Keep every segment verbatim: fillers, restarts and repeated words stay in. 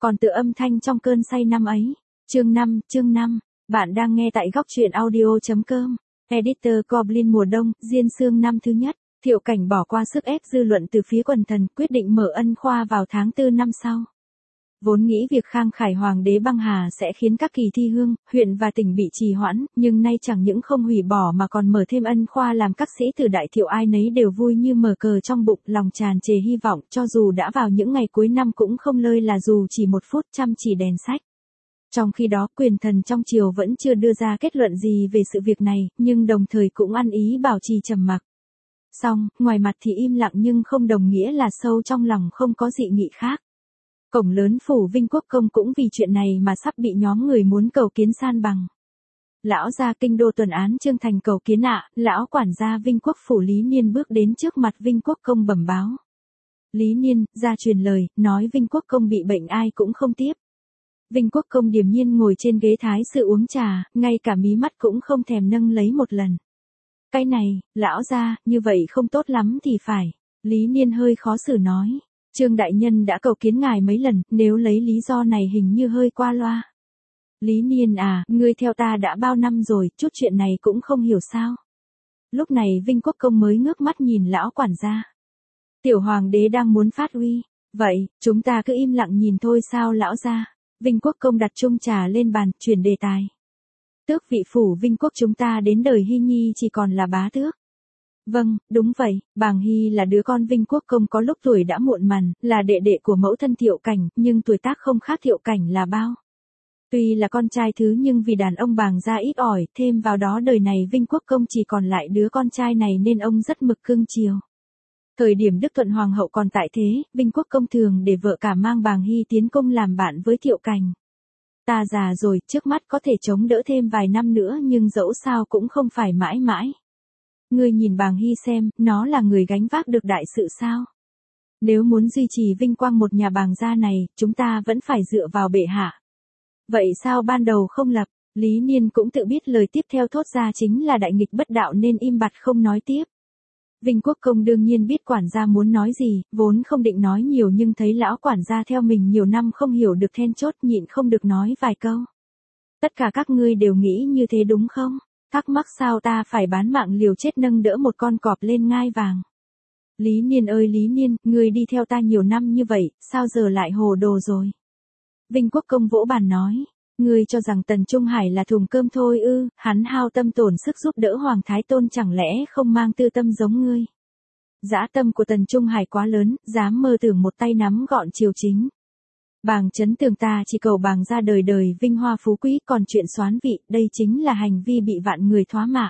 còn tựa âm thanh trong cơn say năm ấy. Chương năm, chương năm, bạn đang nghe tại góc truyện audio chấm com. Editor Goblin mùa đông, Diên Sương năm thứ nhất. Thiệu Cảnh bỏ qua sức ép dư luận từ phía quần thần, quyết định mở ân khoa vào tháng tư năm sau. Vốn nghĩ việc Khang Khải Hoàng đế băng hà sẽ khiến các kỳ thi hương, huyện và tỉnh bị trì hoãn, nhưng nay chẳng những không hủy bỏ mà còn mở thêm ân khoa làm các sĩ tử đại thiệu ai nấy đều vui như mở cờ trong bụng, lòng tràn trề hy vọng, cho dù đã vào những ngày cuối năm cũng không lơi là dù chỉ một phút chăm chỉ đèn sách. Trong khi đó, quyền thần trong triều vẫn chưa đưa ra kết luận gì về sự việc này, nhưng đồng thời cũng ăn ý bảo trì trầm mặc. Song, ngoài mặt thì im lặng nhưng không đồng nghĩa là sâu trong lòng không có dị nghị khác. Cổng lớn phủ Vinh Quốc Công cũng vì chuyện này mà sắp bị nhóm người muốn cầu kiến san bằng. Lão gia kinh đô tuần án Trương Thành cầu kiến ạ, lão quản gia Vinh Quốc phủ Lý Niên bước đến trước mặt Vinh Quốc Công bẩm báo. Lý Niên, ra truyền lời, nói Vinh Quốc Công bị bệnh ai cũng không tiếp. Vinh Quốc Công điềm nhiên ngồi trên ghế thái sự uống trà, ngay cả mí mắt cũng không thèm nâng lấy một lần. Cái này, lão gia, như vậy không tốt lắm thì phải. Lý Niên hơi khó xử nói. Trương đại nhân đã cầu kiến ngài mấy lần, nếu lấy lý do này hình như hơi qua loa. Lý Niên à, ngươi theo ta đã bao năm rồi, chút chuyện này cũng không hiểu sao. Lúc này Vinh Quốc Công mới ngước mắt nhìn lão quản gia. Tiểu hoàng đế đang muốn phát uy, vậy, chúng ta cứ im lặng nhìn thôi sao lão gia? Vinh Quốc Công đặt chung trà lên bàn, chuyển đề tài. Tước vị phủ Vinh Quốc chúng ta đến đời Hy Nhi chỉ còn là bá tước. Vâng, đúng vậy, Bàng Hy là đứa con Vinh Quốc Công có lúc tuổi đã muộn mằn, là đệ đệ của mẫu thân Thiệu Cảnh, nhưng tuổi tác không khác Thiệu Cảnh là bao. Tuy là con trai thứ nhưng vì đàn ông Bàng gia ít ỏi, thêm vào đó đời này Vinh Quốc Công chỉ còn lại đứa con trai này nên ông rất mực cưng chiều. Thời điểm Đức Thuận Hoàng hậu còn tại thế, Vinh Quốc Công thường để vợ cả mang Bàng Hy tiến công làm bạn với Thiệu Cảnh. Ta già rồi, trước mắt có thể chống đỡ thêm vài năm nữa nhưng dẫu sao cũng không phải mãi mãi. Ngươi nhìn Bàng Hy xem, nó là người gánh vác được đại sự sao? Nếu muốn duy trì vinh quang một nhà Bàng gia này, chúng ta vẫn phải dựa vào bệ hạ. Vậy sao ban đầu không lập? Lý Niên cũng tự biết lời tiếp theo thốt ra chính là đại nghịch bất đạo nên im bặt không nói tiếp. Vinh Quốc Công đương nhiên biết quản gia muốn nói gì, vốn không định nói nhiều nhưng thấy lão quản gia theo mình nhiều năm không hiểu được then chốt nhịn không được nói vài câu. Tất cả các ngươi đều nghĩ như thế đúng không? Thắc mắc sao ta phải bán mạng liều chết nâng đỡ một con cọp lên ngai vàng. Lý Niên ơi Lý Niên, ngươi đi theo ta nhiều năm như vậy, sao giờ lại hồ đồ rồi? Vinh Quốc Công vỗ bàn nói, ngươi cho rằng Tần Trung Hải là thùng cơm thôi ư, hắn hao tâm tổn sức giúp đỡ Hoàng Thái Tôn chẳng lẽ không mang tư tâm giống ngươi. Dã tâm của Tần Trung Hải quá lớn, dám mơ tưởng một tay nắm gọn triều chính. Bàng Chấn Tường ta chỉ cầu Bàng ra đời đời vinh hoa phú quý, còn chuyện soán vị, đây chính là hành vi bị vạn người thoá mạ.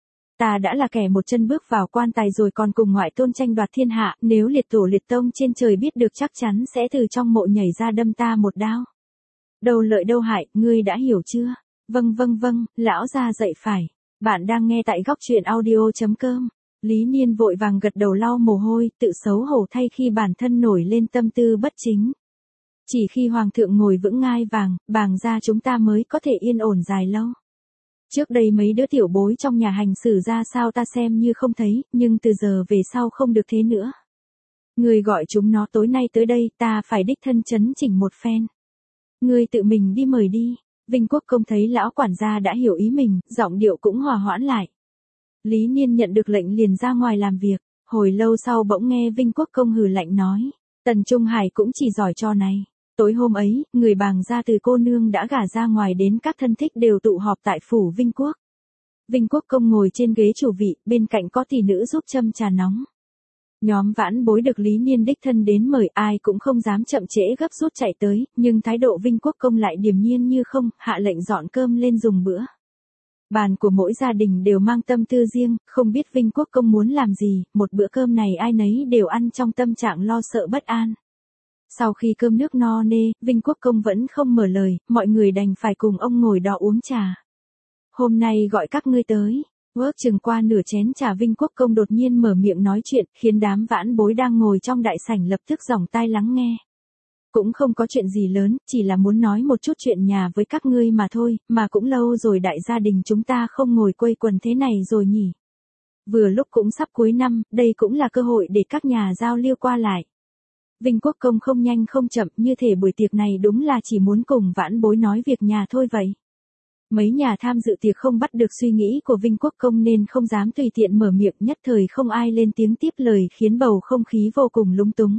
Ta đã là kẻ một chân bước vào quan tài rồi còn cùng ngoại tôn tranh đoạt thiên hạ, nếu liệt tổ liệt tông trên trời biết được chắc chắn sẽ từ trong mộ nhảy ra đâm ta một đao. Đâu lợi đâu hại, ngươi đã hiểu chưa? Vâng vâng vâng, lão gia dạy phải. Bạn đang nghe tại góc truyện audio chấm com. Lý Niên vội vàng gật đầu lau mồ hôi, tự xấu hổ thay khi bản thân nổi lên tâm tư bất chính. Chỉ khi Hoàng thượng ngồi vững ngai vàng, Bàng gia chúng ta mới có thể yên ổn dài lâu. Trước đây mấy đứa tiểu bối trong nhà hành xử ra sao ta xem như không thấy, nhưng từ giờ về sau không được thế nữa. Người gọi chúng nó tối nay tới đây, ta phải đích thân chấn chỉnh một phen. Ngươi tự mình đi mời đi. Vinh Quốc Công thấy lão quản gia đã hiểu ý mình, giọng điệu cũng hòa hoãn lại. Lý Niên nhận được lệnh liền ra ngoài làm việc, hồi lâu sau bỗng nghe Vinh Quốc Công hừ lạnh nói, Tần Trung Hải cũng chỉ giỏi trò này. Tối hôm ấy, người Bàng gia từ cô nương đã gả ra ngoài đến các thân thích đều tụ họp tại phủ Vinh Quốc. Vinh Quốc Công ngồi trên ghế chủ vị, bên cạnh có tỷ nữ giúp châm trà nóng. Nhóm vãn bối được Lý Niên đích thân đến mời, ai cũng không dám chậm trễ gấp rút chạy tới, nhưng thái độ Vinh Quốc Công lại điềm nhiên như không, hạ lệnh dọn cơm lên dùng bữa. Bàn của mỗi gia đình đều mang tâm tư riêng, không biết Vinh Quốc Công muốn làm gì, một bữa cơm này ai nấy đều ăn trong tâm trạng lo sợ bất an. Sau khi cơm nước no nê, Vinh Quốc Công vẫn không mở lời, mọi người đành phải cùng ông ngồi đó uống trà. Hôm nay gọi các ngươi tới. Ước chừng qua nửa chén trà Vinh Quốc Công đột nhiên mở miệng nói chuyện, khiến đám vãn bối đang ngồi trong đại sảnh lập tức dòng tai lắng nghe. Cũng không có chuyện gì lớn, chỉ là muốn nói một chút chuyện nhà với các ngươi mà thôi, mà cũng lâu rồi đại gia đình chúng ta không ngồi quây quần thế này rồi nhỉ. Vừa lúc cũng sắp cuối năm, đây cũng là cơ hội để các nhà giao lưu qua lại. Vinh Quốc Công không nhanh không chậm, như thể buổi tiệc này đúng là chỉ muốn cùng vãn bối nói việc nhà thôi vậy. Mấy nhà tham dự tiệc không bắt được suy nghĩ của Vinh Quốc Công nên không dám tùy tiện mở miệng, nhất thời không ai lên tiếng tiếp lời khiến bầu không khí vô cùng lúng túng.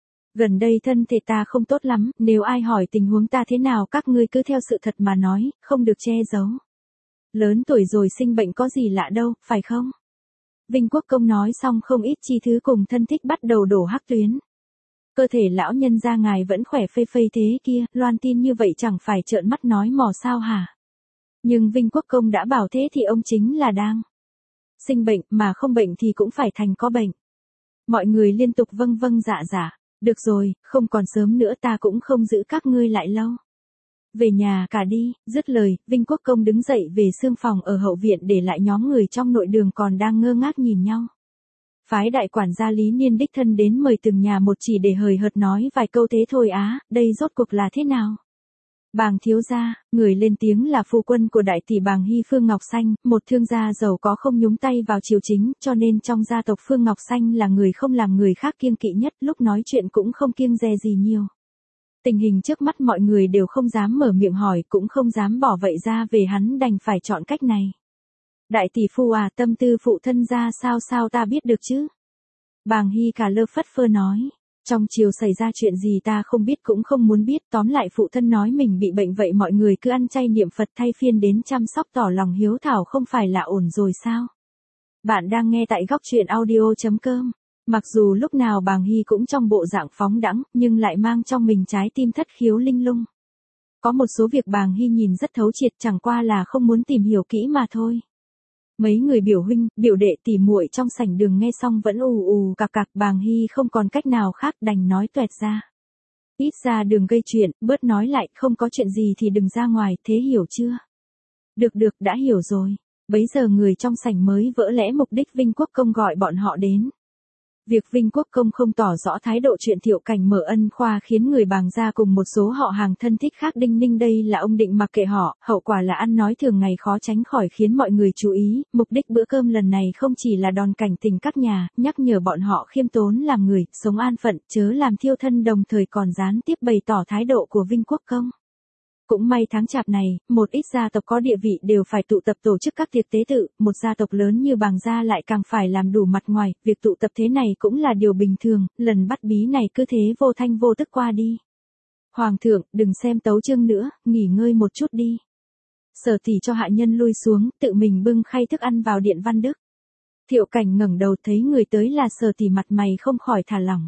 Gần đây thân thể ta không tốt lắm, nếu ai hỏi tình huống ta thế nào các ngươi cứ theo sự thật mà nói, không được che giấu. Lớn tuổi rồi sinh bệnh có gì lạ đâu, phải không? Vinh Quốc Công nói xong không ít chi thứ cùng thân thích bắt đầu đổ hắc tuyến. Cơ thể lão nhân gia ngài vẫn khỏe phây phây thế kia, loan tin như vậy chẳng phải trợn mắt nói mò sao hả? Nhưng Vinh Quốc Công đã bảo thế thì ông chính là đang sinh bệnh, mà không bệnh thì cũng phải thành có bệnh. Mọi người liên tục vâng vâng dạ dạ. Được rồi, không còn sớm nữa, ta cũng không giữ các ngươi lại lâu. Về nhà cả đi. Dứt lời, Vinh Quốc Công đứng dậy về xương phòng ở hậu viện, để lại nhóm người trong nội đường còn đang ngơ ngác nhìn nhau. Phái đại quản gia Lý Niên đích thân đến mời từng nhà một chỉ để hời hợt nói vài câu thế thôi á, đây rốt cuộc là thế nào? Bàng thiếu gia, người lên tiếng là phu quân của đại tỷ Bàng Hy Phương Ngọc Xanh, một thương gia giàu có không nhúng tay vào triều chính, cho nên trong gia tộc Phương Ngọc Xanh là người không làm người khác kiêng kỵ nhất, lúc nói chuyện cũng không kiêng dè gì nhiều. Tình hình trước mắt mọi người đều không dám mở miệng hỏi, cũng không dám bỏ vậy ra về, hắn đành phải chọn cách này. Đại tỷ phu à, tâm tư phụ thân ra sao sao ta biết được chứ? Bàng Hy cả lơ phất phơ nói. Trong triều xảy ra chuyện gì ta không biết cũng không muốn biết, tóm lại phụ thân nói mình bị bệnh vậy mọi người cứ ăn chay niệm Phật thay phiên đến chăm sóc tỏ lòng hiếu thảo không phải là ổn rồi sao? Bạn đang nghe tại góc truyện audio chấm com. Mặc dù lúc nào Bàng Hy cũng trong bộ dạng phóng đãng, nhưng lại mang trong mình trái tim thất khiếu linh lung. Có một số việc Bàng Hy nhìn rất thấu triệt, chẳng qua là không muốn tìm hiểu kỹ mà thôi. Mấy người biểu huynh, biểu đệ tỉ muội trong sảnh đường nghe xong vẫn ù ù cạc cạc, Bàng Hy không còn cách nào khác đành nói toẹt ra. Ít ra đừng gây chuyện, bớt nói lại, không có chuyện gì thì đừng ra ngoài, thế hiểu chưa? Được được, đã hiểu rồi. Bấy giờ người trong sảnh mới vỡ lẽ mục đích Vinh Quốc Công gọi bọn họ đến. Việc Vinh Quốc Công không tỏ rõ thái độ chuyện Thiệu Cảnh mở ân khoa khiến người Bàng gia cùng một số họ hàng thân thích khác đinh ninh đây là ông định mặc kệ họ, hậu quả là ăn nói thường ngày khó tránh khỏi khiến mọi người chú ý, mục đích bữa cơm lần này không chỉ là đòn cảnh tình các nhà, nhắc nhở bọn họ khiêm tốn làm người, sống an phận, chớ làm thiêu thân, đồng thời còn gián tiếp bày tỏ thái độ của Vinh Quốc Công. Cũng may tháng chạp này, một ít gia tộc có địa vị đều phải tụ tập tổ chức các tiệc tế tự, một gia tộc lớn như Bàng gia lại càng phải làm đủ mặt ngoài, việc tụ tập thế này cũng là điều bình thường, lần bắt bí này cứ thế vô thanh vô tức qua đi. Hoàng thượng, đừng xem tấu chương nữa, nghỉ ngơi một chút đi. Sở tỷ cho hạ nhân lui xuống, tự mình bưng khay thức ăn vào điện Văn Đức. Thiệu Cảnh ngẩng đầu thấy người tới là Sở tỷ, mặt mày không khỏi thả lỏng.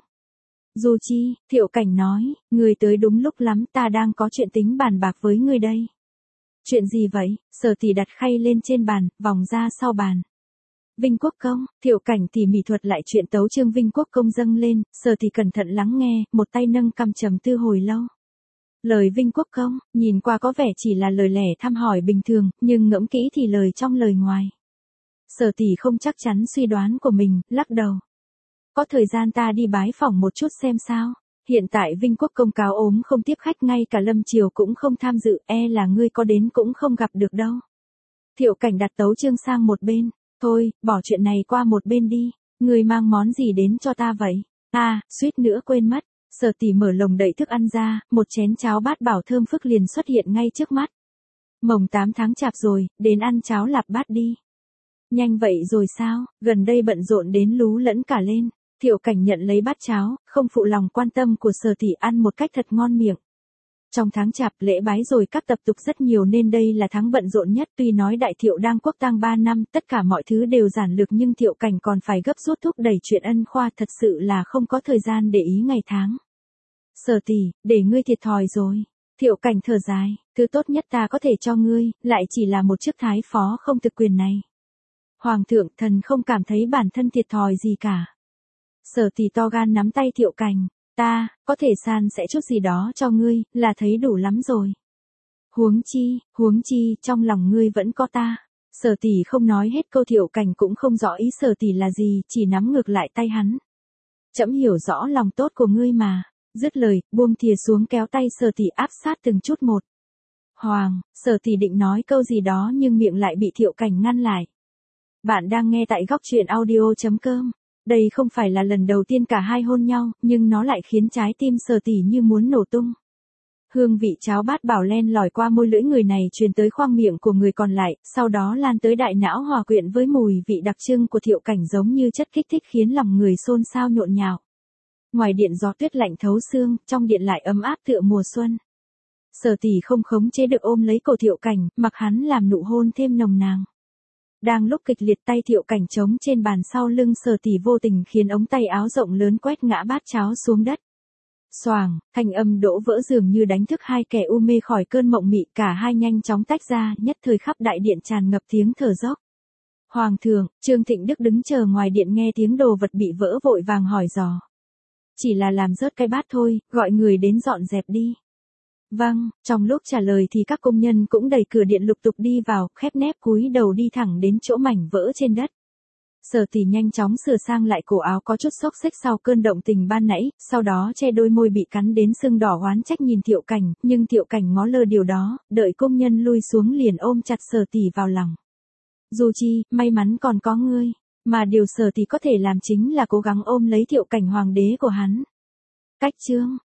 Du Chi, Thiệu Cảnh nói, người tới đúng lúc lắm, ta đang có chuyện tính bàn bạc với người đây. Chuyện gì vậy? Sở tỷ đặt khay lên trên bàn, vòng ra sau bàn. Vinh Quốc Công, Thiệu Cảnh tỉ mỉ thuật lại chuyện tấu chương Vinh Quốc Công dâng lên, Sở tỷ cẩn thận lắng nghe, một tay nâng cằm trầm tư hồi lâu. Lời Vinh Quốc Công, nhìn qua có vẻ chỉ là lời lẻ thăm hỏi bình thường, nhưng ngẫm kỹ thì lời trong lời ngoài. Sở tỷ không chắc chắn suy đoán của mình, lắc đầu. Có thời gian ta đi bái phỏng một chút xem sao. Hiện tại Vinh Quốc Công cáo ốm không tiếp khách, ngay cả Lâm Triều cũng không tham dự, e là ngươi có đến cũng không gặp được đâu. Thiệu Cảnh đặt tấu chương sang một bên. Thôi, bỏ chuyện này qua một bên đi. Ngươi mang món gì đến cho ta vậy? À, suýt nữa quên mất. Sở tỷ mở lồng đậy thức ăn ra, một chén cháo bát bảo thơm phức liền xuất hiện ngay trước mắt. Mồng tám tháng chạp rồi, đến ăn cháo lạp bát đi. Nhanh vậy rồi sao, gần đây bận rộn đến lú lẫn cả lên. Thiệu Cảnh nhận lấy bát cháo, không phụ lòng quan tâm của Sở tỷ, ăn một cách thật ngon miệng. Trong tháng chạp lễ bái rồi các tập tục rất nhiều nên đây là tháng bận rộn nhất, tuy nói đại Thiệu đang quốc tang ba năm, tất cả mọi thứ đều giản lược nhưng Thiệu Cảnh còn phải gấp rút thúc đẩy chuyện ân khoa, thật sự là không có thời gian để ý ngày tháng. Sở tỷ, để ngươi thiệt thòi rồi. Thiệu Cảnh thở dài, thứ tốt nhất ta có thể cho ngươi, lại chỉ là một chức thái phó không thực quyền này. Hoàng thượng, thần không cảm thấy bản thân thiệt thòi gì cả. Sở tỷ to gan nắm tay Thiệu Cảnh, ta, có thể san sẻ chút gì đó cho ngươi, là thấy đủ lắm rồi. Huống chi, huống chi, trong lòng ngươi vẫn có ta. Sở tỷ không nói hết câu, Thiệu Cảnh cũng không rõ ý Sở tỷ là gì, chỉ nắm ngược lại tay hắn. Trẫm hiểu rõ lòng tốt của ngươi mà. Dứt lời, buông thìa xuống kéo tay Sở tỷ áp sát từng chút một. Hoàng, Sở tỷ định nói câu gì đó nhưng miệng lại bị Thiệu Cảnh ngăn lại. Bạn đang nghe tại góc truyện audio chấm com. Đây không phải là lần đầu tiên cả hai hôn nhau, nhưng nó lại khiến trái tim Sở Tỷ như muốn nổ tung. Hương vị cháo bát bảo len lỏi qua môi lưỡi người này truyền tới khoang miệng của người còn lại, sau đó lan tới đại não hòa quyện với mùi vị đặc trưng của Thiệu Cảnh giống như chất kích thích khiến lòng người xôn xao nhộn nhạo. Ngoài điện gió tuyết lạnh thấu xương, trong điện lại ấm áp tựa mùa xuân. Sở Tỷ không khống chế được ôm lấy cổ Thiệu Cảnh, mặc hắn làm nụ hôn thêm nồng nàn. Đang lúc kịch liệt tay Thiệu Cảnh trống trên bàn sau lưng Sở Tỷ vô tình khiến ống tay áo rộng lớn quét ngã bát cháo xuống đất. Xoàng, thanh âm đổ vỡ dường như đánh thức hai kẻ u mê khỏi cơn mộng mị, cả hai nhanh chóng tách ra, nhất thời khắp đại điện tràn ngập tiếng thở dốc. Hoàng thượng, Trương Thịnh Đức đứng chờ ngoài điện nghe tiếng đồ vật bị vỡ vội vàng hỏi dò. Chỉ là làm rớt cái bát thôi, gọi người đến dọn dẹp đi. Vâng, trong lúc trả lời thì các công nhân cũng đẩy cửa điện lục tục đi vào, khép nép cúi đầu đi thẳng đến chỗ mảnh vỡ trên đất. Sở Tỷ nhanh chóng sửa sang lại cổ áo có chút xốc xếch sau cơn động tình ban nãy, sau đó che đôi môi bị cắn đến sưng đỏ oán trách nhìn Thiệu Cảnh, nhưng Thiệu Cảnh ngó lơ điều đó, đợi công nhân lui xuống liền ôm chặt Sở Tỷ vào lòng. Dù chi, may mắn còn có ngươi, mà điều Sở Tỷ có thể làm chính là cố gắng ôm lấy Thiệu Cảnh hoàng đế của hắn. Cách chương